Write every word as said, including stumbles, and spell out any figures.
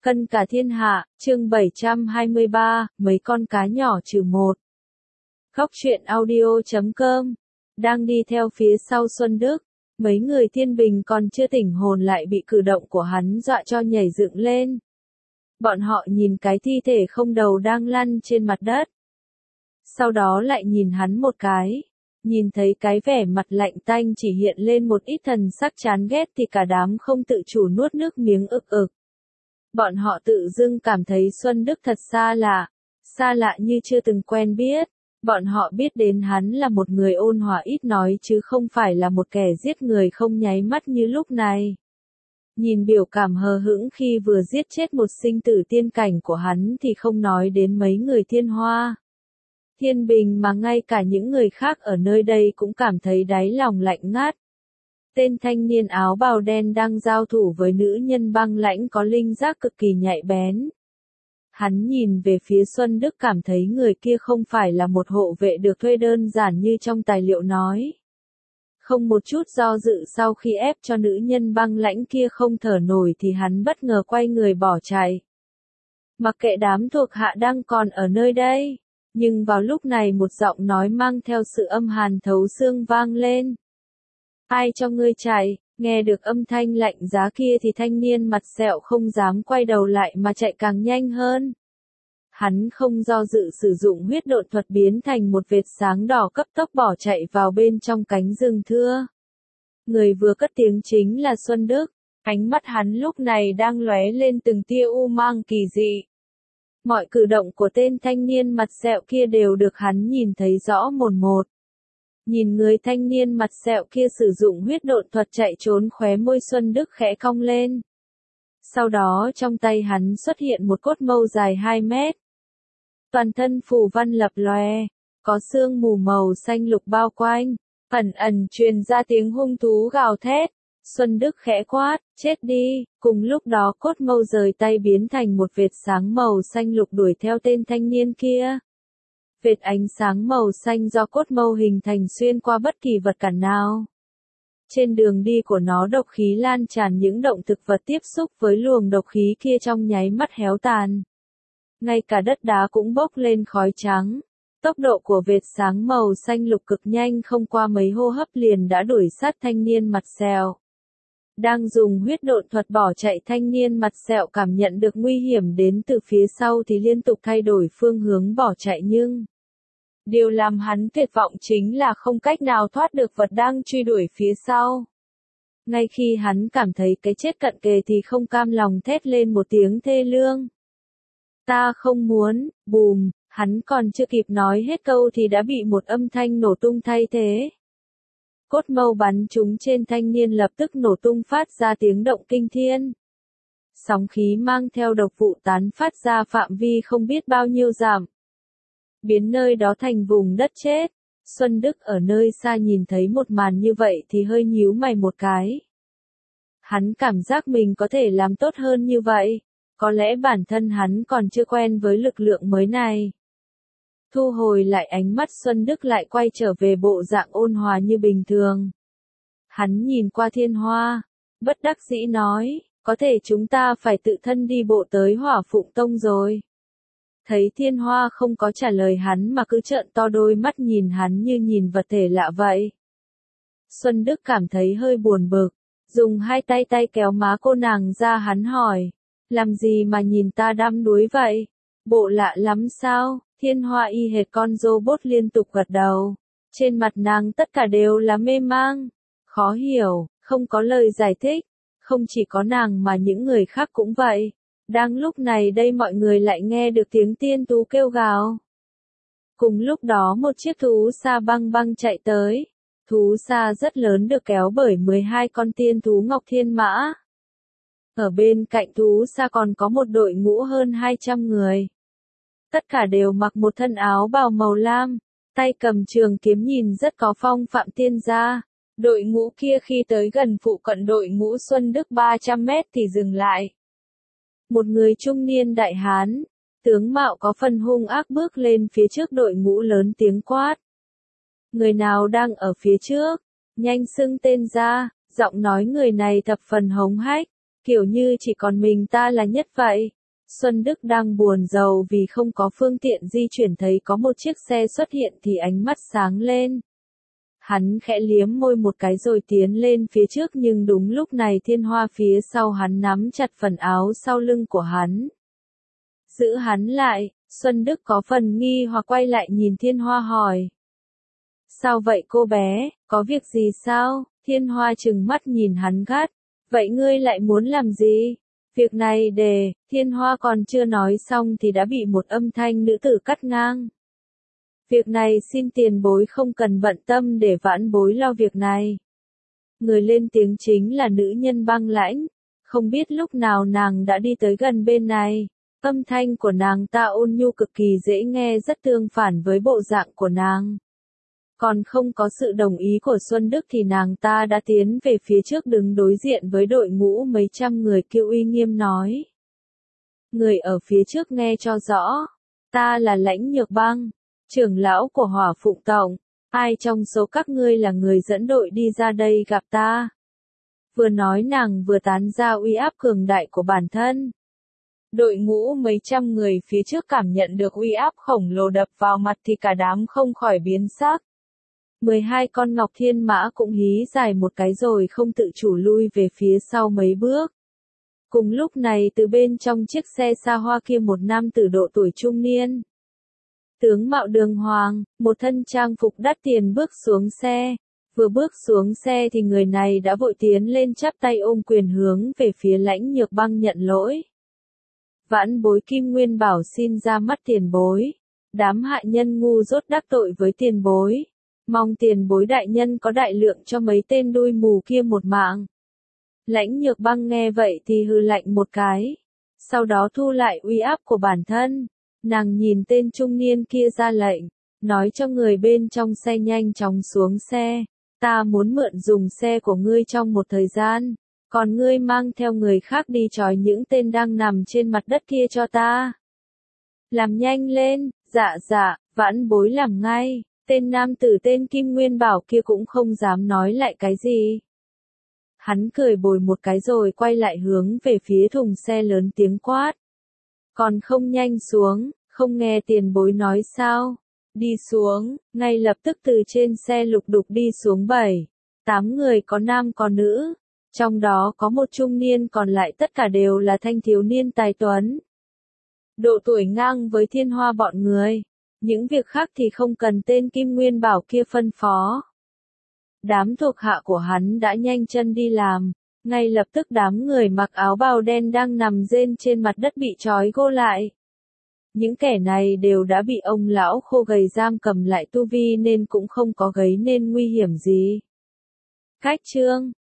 Cân cả thiên hạ, chương bảy trăm hai mươi ba, mấy con cá nhỏ trừ một. Góc truyện audio chấm com, đang đi theo phía sau Xuân Đức, mấy người Thiên Bình còn chưa tỉnh hồn lại bị cử động của hắn dọa cho nhảy dựng lên. Bọn họ nhìn cái thi thể không đầu đang lăn trên mặt đất. Sau đó lại nhìn hắn một cái. Nhìn thấy cái vẻ mặt lạnh tanh chỉ hiện lên một ít thần sắc chán ghét thì cả đám không tự chủ nuốt nước miếng ực ực. Bọn họ tự dưng cảm thấy Xuân Đức thật xa lạ, xa lạ như chưa từng quen biết. Bọn họ biết đến hắn là một người ôn hòa ít nói chứ không phải là một kẻ giết người không nháy mắt như lúc này. Nhìn biểu cảm hờ hững khi vừa giết chết một sinh tử tiên cảnh của hắn thì không nói đến mấy người Thiên Hoa, Thiên Bình mà ngay cả những người khác ở nơi đây cũng cảm thấy đáy lòng lạnh ngắt. Tên thanh niên áo bào đen đang giao thủ với nữ nhân băng lãnh có linh giác cực kỳ nhạy bén. Hắn nhìn về phía Xuân Đức cảm thấy người kia không phải là một hộ vệ được thuê đơn giản như trong tài liệu nói. Không một chút do dự sau khi ép cho nữ nhân băng lãnh kia không thở nổi thì hắn bất ngờ quay người bỏ chạy. Mặc kệ đám thuộc hạ đang còn ở nơi đây, nhưng vào lúc này một giọng nói mang theo sự âm hàn thấu xương vang lên. Ai cho ngươi chạy? Nghe được âm thanh lạnh giá kia thì thanh niên mặt sẹo không dám quay đầu lại mà chạy càng nhanh hơn. Hắn không do dự sử dụng huyết độn thuật biến thành một vệt sáng đỏ cấp tốc bỏ chạy vào bên trong cánh rừng thưa. Người vừa cất tiếng chính là Xuân Đức, ánh mắt hắn lúc này đang lóe lên từng tia u mang kỳ dị. Mọi cử động của tên thanh niên mặt sẹo kia đều được hắn nhìn thấy rõ mồn một. Nhìn người thanh niên mặt sẹo kia sử dụng huyết độn thuật chạy trốn, khóe môi Xuân Đức khẽ cong lên. Sau đó trong tay hắn xuất hiện một cốt mâu dài hai mét. Toàn thân phù văn lập lòe, có sương mù màu xanh lục bao quanh, ẩn ẩn truyền ra tiếng hung thú gào thét. Xuân Đức khẽ quát, chết đi, cùng lúc đó cốt mâu rời tay biến thành một vệt sáng màu xanh lục đuổi theo tên thanh niên kia. Vệt ánh sáng màu xanh do cốt mâu hình thành xuyên qua bất kỳ vật cản nào. Trên đường đi của nó độc khí lan tràn, những động thực vật tiếp xúc với luồng độc khí kia trong nháy mắt héo tàn. Ngay cả đất đá cũng bốc lên khói trắng. Tốc độ của vệt sáng màu xanh lục cực nhanh, không qua mấy hô hấp liền đã đuổi sát thanh niên mặt sẹo. Đang dùng huyết độn thuật bỏ chạy, thanh niên mặt sẹo cảm nhận được nguy hiểm đến từ phía sau thì liên tục thay đổi phương hướng bỏ chạy, nhưng điều làm hắn tuyệt vọng chính là không cách nào thoát được vật đang truy đuổi phía sau. Ngay khi hắn cảm thấy cái chết cận kề thì không cam lòng thét lên một tiếng thê lương. Ta không muốn, bùm, hắn còn chưa kịp nói hết câu thì đã bị một âm thanh nổ tung thay thế. Cốt mâu bắn trúng trên thanh niên lập tức nổ tung phát ra tiếng động kinh thiên. Sóng khí mang theo độc vụ tán phát ra phạm vi không biết bao nhiêu dặm, biến nơi đó thành vùng đất chết. Xuân Đức ở nơi xa nhìn thấy một màn như vậy thì hơi nhíu mày một cái. Hắn cảm giác mình có thể làm tốt hơn như vậy, có lẽ bản thân hắn còn chưa quen với lực lượng mới này. Thu hồi lại ánh mắt, Xuân Đức lại quay trở về bộ dạng ôn hòa như bình thường. Hắn nhìn qua Thiên Hoa, bất đắc dĩ nói, có thể chúng ta phải tự thân đi bộ tới Hỏa Phụng Tông rồi. Thấy Thiên Hoa không có trả lời hắn mà cứ trợn to đôi mắt nhìn hắn như nhìn vật thể lạ vậy. Xuân Đức cảm thấy hơi buồn bực, dùng hai tay tay kéo má cô nàng ra, hắn hỏi, làm gì mà nhìn ta đăm đuối vậy? Bộ lạ lắm sao? Thiên Hoa y hệt con robot liên tục gật đầu. Trên mặt nàng tất cả đều là mê mang, khó hiểu, không có lời giải thích. Không chỉ có nàng mà những người khác cũng vậy. Đang lúc này đây mọi người lại nghe được tiếng tiên thú kêu gào. Cùng lúc đó một chiếc thú sa băng băng chạy tới. Thú sa rất lớn được kéo bởi mười hai con tiên thú Ngọc Thiên Mã. Ở bên cạnh thú sa còn có một đội ngũ hơn hai trăm người. Tất cả đều mặc một thân áo bào màu lam, tay cầm trường kiếm nhìn rất có phong phạm tiên gia. Đội ngũ kia khi tới gần phụ cận đội ngũ Xuân Đức ba trăm mét thì dừng lại. Một người trung niên đại hán, tướng mạo có phần hung ác bước lên phía trước đội ngũ lớn tiếng quát. Người nào đang ở phía trước? Nhanh xưng tên ra, giọng nói người này thập phần hống hách. Kiểu như chỉ còn mình ta là nhất vậy. Xuân Đức đang buồn rầu vì không có phương tiện di chuyển, thấy có một chiếc xe xuất hiện thì ánh mắt sáng lên. Hắn khẽ liếm môi một cái rồi tiến lên phía trước, nhưng đúng lúc này Thiên Hoa phía sau hắn nắm chặt phần áo sau lưng của hắn. Giữ hắn lại, Xuân Đức có phần nghi hoặc quay lại nhìn Thiên Hoa hỏi. Sao vậy cô bé, có việc gì sao? Thiên Hoa trừng mắt nhìn hắn gắt. Vậy ngươi lại muốn làm gì? Việc này để, Thiên Hoa còn chưa nói xong thì đã bị một âm thanh nữ tử cắt ngang. Việc này xin tiền bối không cần bận tâm, để vãn bối lo việc này. Người lên tiếng chính là nữ nhân Băng Lãnh. Không biết lúc nào nàng đã đi tới gần bên này. Âm thanh của nàng ta ôn nhu cực kỳ dễ nghe, rất tương phản với bộ dạng của nàng. Còn không có sự đồng ý của Xuân Đức thì nàng ta đã tiến về phía trước, đứng đối diện với đội ngũ mấy trăm người kia, uy nghiêm nói. Người ở phía trước nghe cho rõ. Ta là Lãnh Nhược Băng, trưởng lão của Hỏa Phụng Tông. Ai trong số các ngươi là người dẫn đội đi ra đây gặp ta? Vừa nói nàng vừa tán ra uy áp cường đại của bản thân. Đội ngũ mấy trăm người phía trước cảm nhận được uy áp khổng lồ đập vào mặt thì cả đám không khỏi biến sắc. mười hai con Ngọc Thiên Mã cũng hí dài một cái rồi không tự chủ lui về phía sau mấy bước. Cùng lúc này từ bên trong chiếc xe xa hoa kia một nam tử độ tuổi trung niên. Tướng mạo đường hoàng, một thân trang phục đắt tiền bước xuống xe. Vừa bước xuống xe thì người này đã vội tiến lên chắp tay ôm quyền hướng về phía Lãnh Nhược Băng nhận lỗi. Vãn bối Kim Nguyên Bảo xin ra mắt tiền bối. Đám hạ nhân ngu dốt đắc tội với tiền bối. Mong tiền bối đại nhân có đại lượng cho mấy tên đuôi mù kia một mạng. Lãnh Nhược Băng nghe vậy thì hừ lạnh một cái. Sau đó thu lại uy áp của bản thân. Nàng nhìn tên trung niên kia ra lệnh. Nói cho người bên trong xe nhanh chóng xuống xe. Ta muốn mượn dùng xe của ngươi trong một thời gian. Còn ngươi mang theo người khác đi trói những tên đang nằm trên mặt đất kia cho ta. Làm nhanh lên, dạ dạ, vãn bối làm ngay. Tên nam tử tên Kim Nguyên Bảo kia cũng không dám nói lại cái gì. Hắn cười bồi một cái rồi quay lại hướng về phía thùng xe lớn tiếng quát. Còn không nhanh xuống, không nghe tiền bối nói sao? Đi xuống, ngay lập tức từ trên xe lục đục đi xuống bảy, tám người, có nam có nữ. Trong đó có một trung niên, còn lại tất cả đều là thanh thiếu niên tài tuấn. Độ tuổi ngang với Thiên Hoa bọn người. Những việc khác thì không cần tên Kim Nguyên Bảo kia phân phó. Đám thuộc hạ của hắn đã nhanh chân đi làm. Ngay lập tức đám người mặc áo bào đen đang nằm rên trên mặt đất bị trói gô lại. Những kẻ này đều đã bị ông lão khô gầy giam cầm lại tu vi nên cũng không có gây nên nguy hiểm gì. Cách chương